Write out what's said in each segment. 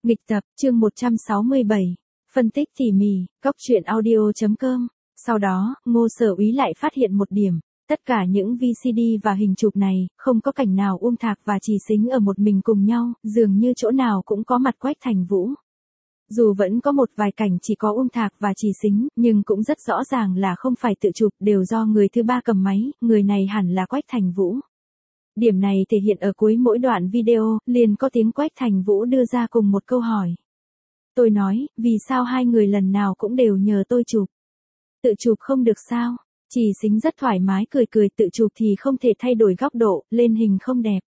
Nghịch tập, chương 167. Phân tích tỉ mỉ, Cóc truyện audio.com. Sau đó, Ngô Sở Úy lại phát hiện một điểm. Tất cả những VCD và hình chụp này, không có cảnh nào Uông Thạc và Trì Xính ở một mình cùng nhau, dường như chỗ nào cũng có mặt Quách Thành Vũ. Dù vẫn có một vài cảnh chỉ có Uông Thạc và Trì Xính, nhưng cũng rất rõ ràng là không phải tự chụp, đều do người thứ ba cầm máy, người này hẳn là Quách Thành Vũ. Điểm này thể hiện ở cuối mỗi đoạn video, liền có tiếng Quách Thành Vũ đưa ra cùng một câu hỏi. Tôi nói, vì sao hai người lần nào cũng đều nhờ tôi chụp? Tự chụp không được sao? Trì Xính rất thoải mái cười cười, tự chụp thì không thể thay đổi góc độ, lên hình không đẹp.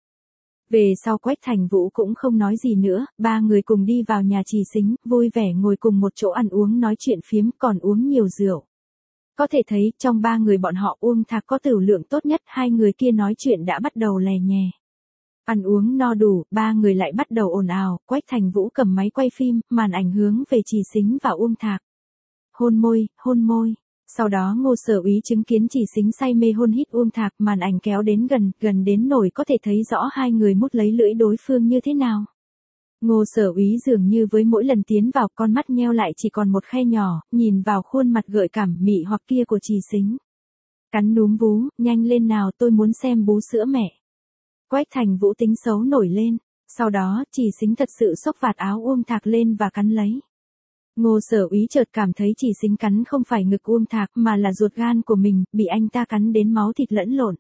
Về sau Quách Thành Vũ cũng không nói gì nữa, ba người cùng đi vào nhà Trì Xính, vui vẻ ngồi cùng một chỗ ăn uống nói chuyện phiếm, còn uống nhiều rượu. Có thể thấy, trong ba người bọn họ Uông Thạc có tửu lượng tốt nhất, hai người kia nói chuyện đã bắt đầu lè nhè. Ăn uống no đủ, ba người lại bắt đầu ồn ào, Quách Thành Vũ cầm máy quay phim, màn ảnh hướng về Trì Xính và Uông Thạc. Hôn môi, hôn môi. Sau đó Ngô Sở Úy chứng kiến Trì Xính say mê hôn hít Uông Thạc, màn ảnh kéo đến gần đến nổi có thể thấy rõ hai người mút lấy lưỡi đối phương như thế nào. Ngô Sở Úy dường như với mỗi lần tiến vào, con mắt nheo lại chỉ còn một khe nhỏ, nhìn vào khuôn mặt gợi cảm mị hoặc kia của Trì Xính. Cắn núm vú, nhanh lên nào, tôi muốn xem bú sữa mẹ. Quách Thành Vũ tính xấu nổi lên, sau đó Trì Xính thật sự xốc vạt áo Uông Thạc lên và cắn lấy. Ngô Sở Úy chợt cảm thấy Trì Xính cắn không phải ngực Uông Thạc mà là ruột gan của mình, bị anh ta cắn đến máu thịt lẫn lộn.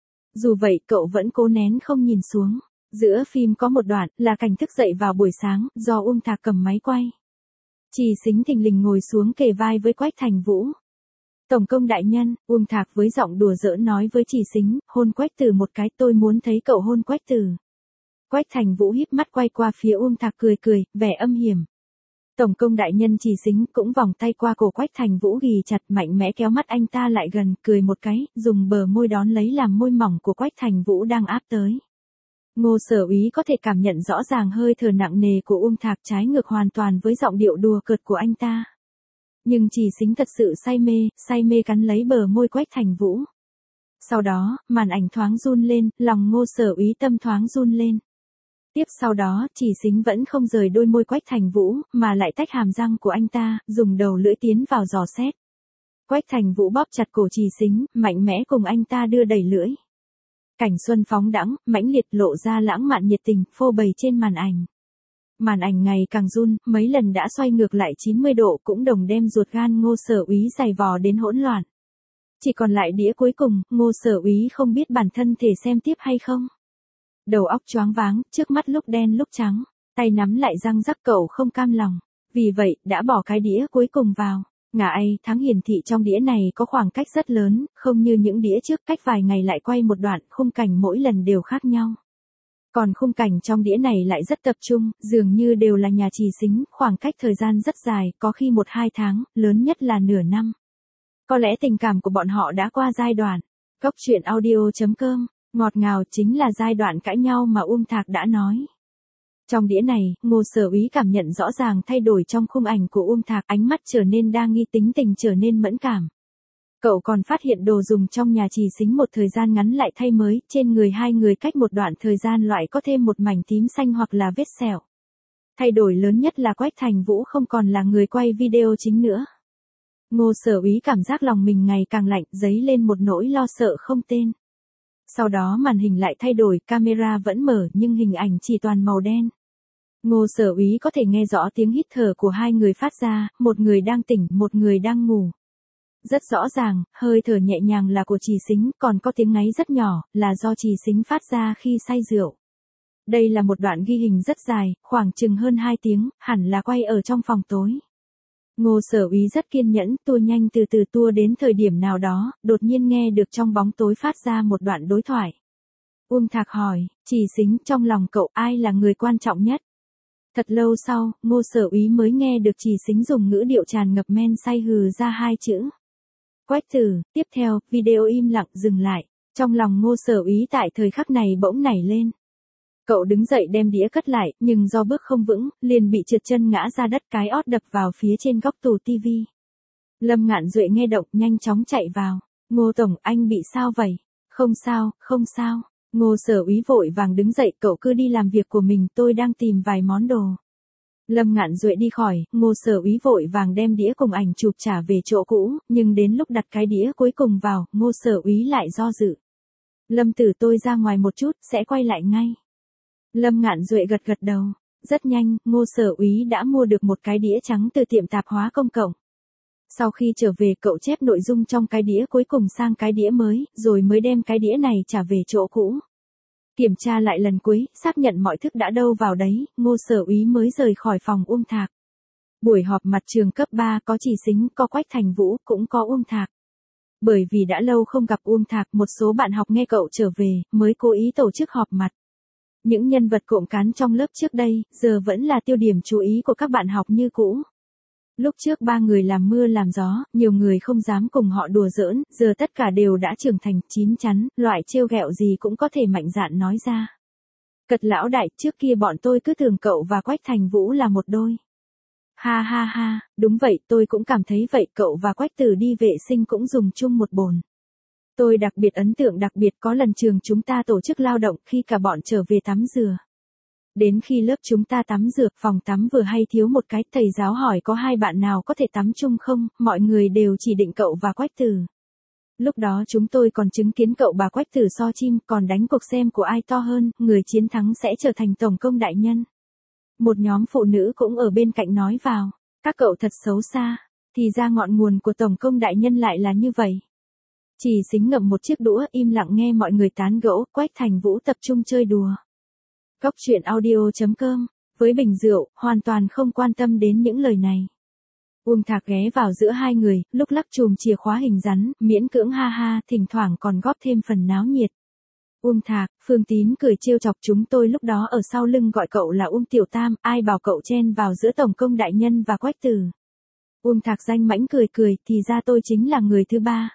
Dù vậy cậu vẫn cố nén không nhìn xuống. Giữa phim có một đoạn là cảnh thức dậy vào buổi sáng, do Uông Thạc cầm máy quay. Trì Xính thình lình ngồi xuống kề vai với Quách Thành Vũ. Tổng công đại nhân, Uông Thạc với giọng đùa giỡn nói với Trì Xính, hôn Quách Tử một cái, tôi muốn thấy cậu hôn Quách Tử. Quách Thành Vũ híp mắt quay qua phía Uông Thạc cười, vẻ âm hiểm. Tổng công đại nhân Trì Xính cũng vòng tay qua cổ Quách Thành Vũ ghì chặt, mạnh mẽ kéo mắt anh ta lại gần, cười một cái, dùng bờ môi đón lấy làm môi mỏng của Quách Thành Vũ đang áp tới. Ngô Sở Úy có thể cảm nhận rõ ràng hơi thở nặng nề của Uông Thạc trái ngược hoàn toàn với giọng điệu đùa cợt của anh ta. Nhưng Trì Xính thật sự say mê cắn lấy bờ môi Quách Thành Vũ. Sau đó, màn ảnh thoáng run lên, lòng Ngô Sở Úy tâm thoáng run lên. Tiếp sau đó, Trì Xính vẫn không rời đôi môi Quách Thành Vũ, mà lại tách hàm răng của anh ta, dùng đầu lưỡi tiến vào dò xét. Quách Thành Vũ bóp chặt cổ Trì Xính, mạnh mẽ cùng anh ta đưa đẩy lưỡi. Cảnh xuân phóng đãng, mãnh liệt lộ ra lãng mạn nhiệt tình, phô bày trên màn ảnh. Màn ảnh ngày càng run, mấy lần đã xoay ngược lại 90 độ cũng đồng đem ruột gan Ngô Sở Úy giày vò đến hỗn loạn. Chỉ còn lại đĩa cuối cùng, Ngô Sở Úy không biết bản thân thể xem tiếp hay không. Đầu óc choáng váng, trước mắt lúc đen lúc trắng, tay nắm lại răng rắc, cậu không cam lòng. Vì vậy, đã bỏ cái đĩa cuối cùng vào. Ngả ai, thắng hiển thị trong đĩa này có khoảng cách rất lớn, không như những đĩa trước cách vài ngày lại quay một đoạn, khung cảnh mỗi lần đều khác nhau. Còn khung cảnh trong đĩa này lại rất tập trung, dường như đều là nhà Trì Xính, khoảng cách thời gian rất dài, có khi 1-2 tháng, lớn nhất là nửa năm. Có lẽ tình cảm của bọn họ đã qua giai đoạn. Cóc truyện audio.com, ngọt ngào chính là giai đoạn cãi nhau mà Uông Thạc đã nói. Trong đĩa này, Ngô Sở Úy cảm nhận rõ ràng thay đổi trong khung ảnh của Uông Thạc, ánh mắt trở nên đa nghi, tính tình trở nên mẫn cảm. Cậu còn phát hiện đồ dùng trong nhà Trì Xính một thời gian ngắn lại thay mới, trên người hai người cách một đoạn thời gian loại có thêm một mảnh tím xanh hoặc là vết sẹo. Thay đổi lớn nhất là Quách Thành Vũ không còn là người quay video chính nữa. Ngô Sở Úy cảm giác lòng mình ngày càng lạnh, dấy lên một nỗi lo sợ không tên. Sau đó màn hình lại thay đổi, camera vẫn mở nhưng hình ảnh chỉ toàn màu đen. Ngô Sở Úy có thể nghe rõ tiếng hít thở của hai người phát ra, một người đang tỉnh, một người đang ngủ. Rất rõ ràng, hơi thở nhẹ nhàng là của Trì Xính, còn có tiếng ngáy rất nhỏ, là do Trì Xính phát ra khi say rượu. Đây là một đoạn ghi hình rất dài, khoảng chừng hơn 2 tiếng, hẳn là quay ở trong phòng tối. Ngô Sở Úy rất kiên nhẫn, tua nhanh từ từ tua đến thời điểm nào đó, đột nhiên nghe được trong bóng tối phát ra một đoạn đối thoại. Uông Thạc hỏi, Trì Xính, trong lòng cậu ai là người quan trọng nhất? Thật lâu sau, Ngô Sở Úy mới nghe được Trì Xính dùng ngữ điệu tràn ngập men say hừ ra 2 chữ. Quách Tử. Tiếp theo, video im lặng dừng lại. Trong lòng Ngô Sở Úy tại thời khắc này bỗng nảy lên. Cậu đứng dậy đem đĩa cất lại, nhưng do bước không vững, liền bị trượt chân ngã ra đất, cái ót đập vào phía trên góc tủ tivi. Lâm Ngạn Duệ nghe động nhanh chóng chạy vào. Ngô tổng, anh bị sao vậy? Không sao, không sao. Ngô Sở Úy vội vàng đứng dậy, cậu cứ đi làm việc của mình, tôi đang tìm vài món đồ. Lâm Ngạn Duệ đi khỏi, Ngô Sở Úy vội vàng đem đĩa cùng ảnh chụp trả về chỗ cũ, nhưng đến lúc đặt cái đĩa cuối cùng vào, Ngô Sở Úy lại do dự. Lâm Tử, tôi ra ngoài một chút, sẽ quay lại ngay. Lâm Ngạn Duệ gật gật đầu. Rất nhanh, Ngô Sở Úy đã mua được một cái đĩa trắng từ tiệm tạp hóa công cộng. Sau khi trở về, cậu chép nội dung trong cái đĩa cuối cùng sang cái đĩa mới, rồi mới đem cái đĩa này trả về chỗ cũ. Kiểm tra lại lần cuối, xác nhận mọi thức đã đâu vào đấy, Ngô Sở Úy mới rời khỏi phòng Uông Thạc. Buổi họp mặt trường cấp 3 có Trì Xính, có Quách Thành Vũ, cũng có Uông Thạc. Bởi vì đã lâu không gặp Uông Thạc, một số bạn học nghe cậu trở về, mới cố ý tổ chức họp mặt. Những nhân vật cộm cán trong lớp trước đây, giờ vẫn là tiêu điểm chú ý của các bạn học như cũ. Lúc trước ba người làm mưa làm gió, nhiều người không dám cùng họ đùa giỡn, giờ tất cả đều đã trưởng thành, chín chắn, loại trêu ghẹo gì cũng có thể mạnh dạn nói ra. Cật lão đại, trước kia bọn tôi cứ tưởng cậu và Quách Thành Vũ là một đôi. Ha ha ha, đúng vậy, tôi cũng cảm thấy vậy, cậu và Quách Tử đi vệ sinh cũng dùng chung một bồn. Tôi đặc biệt ấn tượng, đặc biệt có lần trường chúng ta tổ chức lao động khi cả bọn trở về tắm rửa. Đến khi lớp chúng ta tắm rửa, phòng tắm vừa hay thiếu một cái, thầy giáo hỏi có hai bạn nào có thể tắm chung không, mọi người đều chỉ định cậu và Quách Tử. Lúc đó chúng tôi còn chứng kiến cậu bà Quách Tử so chim, còn đánh cuộc xem của ai to hơn, người chiến thắng sẽ trở thành tổng công đại nhân. Một nhóm phụ nữ cũng ở bên cạnh nói vào, các cậu thật xấu xa, thì ra ngọn nguồn của tổng công đại nhân lại là như vậy. Trì Xính ngậm một chiếc đũa, im lặng nghe mọi người tán gẫu, Quách Thành Vũ tập trung chơi đùa. Cóc truyện audio.com, với bình rượu, hoàn toàn không quan tâm đến những lời này. Uông Thạc ghé vào giữa hai người, lúc lắc chùm chìa khóa hình rắn, miễn cưỡng ha ha, thỉnh thoảng còn góp thêm phần náo nhiệt. Uông Thạc, Phương Tín cười trêu chọc, chúng tôi lúc đó ở sau lưng gọi cậu là Uông Tiểu Tam, ai bảo cậu chen vào giữa tổng công đại nhân và Quách Tử. Uông Thạc danh mãnh cười cười, thì ra tôi chính là người thứ ba.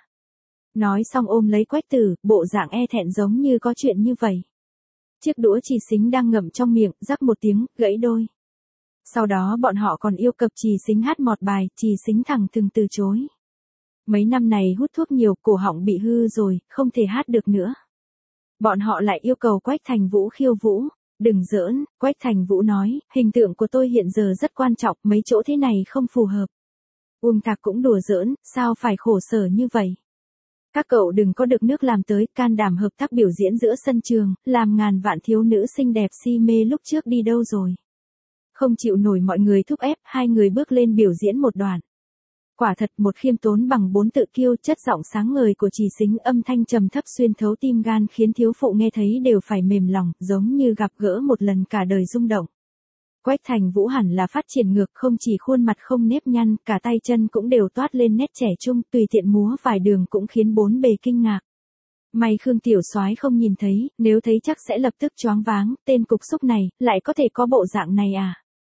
Nói xong ôm lấy Quách Tử, bộ dạng e thẹn giống như có chuyện như vậy. Chiếc đũa Trì Xính đang ngậm trong miệng, rắc một tiếng, gãy đôi. Sau đó bọn họ còn yêu cầu Trì Xính hát một bài, Trì Xính thẳng thừng từ chối. Mấy năm này hút thuốc nhiều, cổ họng bị hư rồi, không thể hát được nữa. Bọn họ lại yêu cầu Quách Thành Vũ khiêu vũ. Đừng giỡn, Quách Thành Vũ nói, hình tượng của tôi hiện giờ rất quan trọng, mấy chỗ thế này không phù hợp. Uông Thạc cũng đùa giỡn, sao phải khổ sở như vậy. Các cậu đừng có được nước làm tới, can đảm hợp tác biểu diễn giữa sân trường, làm ngàn vạn thiếu nữ xinh đẹp si mê lúc trước đi đâu rồi. Không chịu nổi mọi người thúc ép, hai người bước lên biểu diễn một đoạn. Quả thật một khiêm tốn bằng bốn tự kiêu, chất giọng sáng ngời của Trì Xính, âm thanh trầm thấp xuyên thấu tim gan khiến thiếu phụ nghe thấy đều phải mềm lòng, giống như gặp gỡ một lần cả đời rung động. Quách Thành Vũ hẳn là phát triển ngược, không chỉ khuôn mặt không nếp nhăn, cả tay chân cũng đều toát lên nét trẻ trung, tùy tiện múa vài đường cũng khiến bốn bề kinh ngạc. May Khương Tiểu Soái không nhìn thấy, nếu thấy chắc sẽ lập tức choáng váng, tên cục xúc này, lại có thể có bộ dạng này à?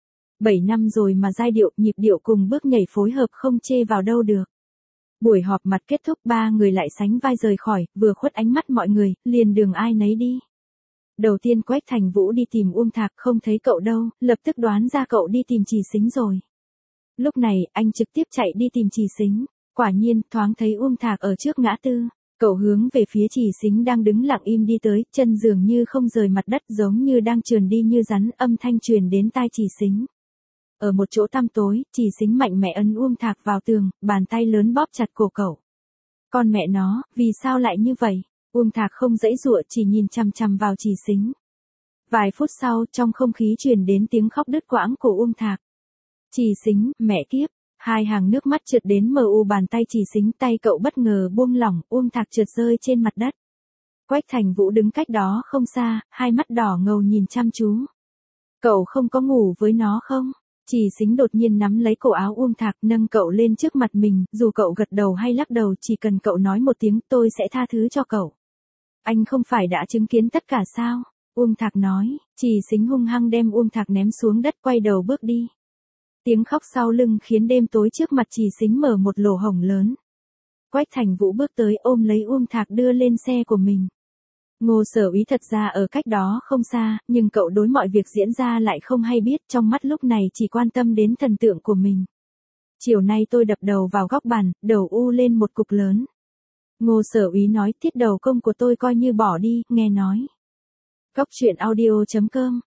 7 năm rồi mà giai điệu, nhịp điệu cùng bước nhảy phối hợp không chê vào đâu được. Buổi họp mặt kết thúc, ba người lại sánh vai rời khỏi, vừa khuất ánh mắt mọi người, liền đường ai nấy đi. Đầu tiên Quách Thành Vũ đi tìm Uông Thạc, không thấy cậu đâu, lập tức đoán ra cậu đi tìm Trì Xính rồi. Lúc này, anh trực tiếp chạy đi tìm Trì Xính, quả nhiên, thoáng thấy Uông Thạc ở trước ngã tư. Cậu hướng về phía Trì Xính đang đứng lặng im đi tới, chân dường như không rời mặt đất, giống như đang trườn đi như rắn, âm thanh truyền đến tai Trì Xính. Ở một chỗ tăm tối, Trì Xính mạnh mẽ ấn Uông Thạc vào tường, bàn tay lớn bóp chặt cổ cậu. Con mẹ nó, vì sao lại như vậy? Uông Thạc không giãy giụa, chỉ nhìn chằm chằm vào Trì Xính. Vài phút sau, trong không khí truyền đến tiếng khóc đứt quãng của Uông Thạc. Trì Xính, mẹ kiếp, hai hàng nước mắt trượt đến mờ u bàn tay Trì Xính, tay cậu bất ngờ buông lỏng, Uông Thạc trượt rơi trên mặt đất. Quách Thành Vũ đứng cách đó không xa, hai mắt đỏ ngầu nhìn chăm chú. Cậu không có ngủ với nó không? Trì Xính đột nhiên nắm lấy cổ áo Uông Thạc, nâng cậu lên trước mặt mình, dù cậu gật đầu hay lắc đầu, chỉ cần cậu nói một tiếng, tôi sẽ tha thứ cho cậu. Anh không phải đã chứng kiến tất cả sao? Uông Thạc nói. Trì Xính hung hăng đem Uông Thạc ném xuống đất, quay đầu bước đi. Tiếng khóc sau lưng khiến đêm tối trước mặt Trì Xính mở một lỗ hổng lớn. Quách Thành Vũ bước tới ôm lấy Uông Thạc đưa lên xe của mình. Ngô Sở Úy thật ra ở cách đó không xa, nhưng cậu đối mọi việc diễn ra lại không hay biết, trong mắt lúc này chỉ quan tâm đến thần tượng của mình. Chiều nay tôi đập đầu vào góc bàn, đầu u lên một cục lớn. Ngô Sở Úy nói, tiết đầu công của tôi coi như bỏ đi, nghe nói. Cóc truyện audio.com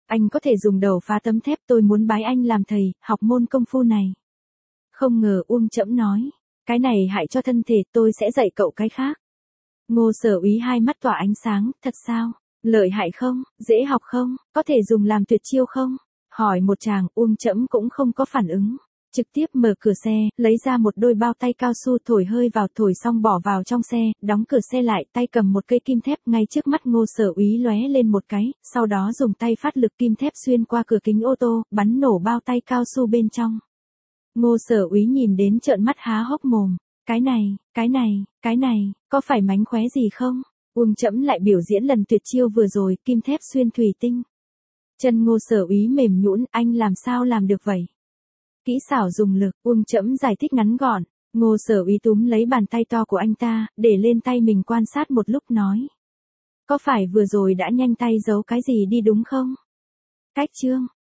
Anh có thể dùng đầu phá tấm thép, tôi muốn bái anh làm thầy, học môn công phu này. Không ngờ Uông Trẫm nói, cái này hại cho thân thể, tôi sẽ dạy cậu cái khác. Ngô Sở Úy hai mắt tỏa ánh sáng, thật sao? Lợi hại không? Dễ học không? Có thể dùng làm tuyệt chiêu không? Hỏi một chàng, Uông Trẫm cũng không có phản ứng. Trực tiếp mở cửa xe, lấy ra một đôi bao tay cao su thổi hơi vào, thổi xong bỏ vào trong xe, đóng cửa xe lại, tay cầm một cây kim thép ngay trước mắt Ngô Sở Úy lóe lên một cái, sau đó dùng tay phát lực kim thép xuyên qua cửa kính ô tô, bắn nổ bao tay cao su bên trong. Ngô Sở Úy nhìn đến trợn mắt há hốc mồm. Cái này, có phải mánh khóe gì không? Uông Trẫm lại biểu diễn lần tuyệt chiêu vừa rồi, kim thép xuyên thủy tinh. Chân Ngô Sở Úy mềm nhũn, anh làm sao làm được vậy? Kỹ xảo dùng lực, Uông Trẫm giải thích ngắn gọn. Ngô Sở Úy túm lấy bàn tay to của anh ta, để lên tay mình quan sát một lúc nói. Có phải vừa rồi đã nhanh tay giấu cái gì đi đúng không? Cách chương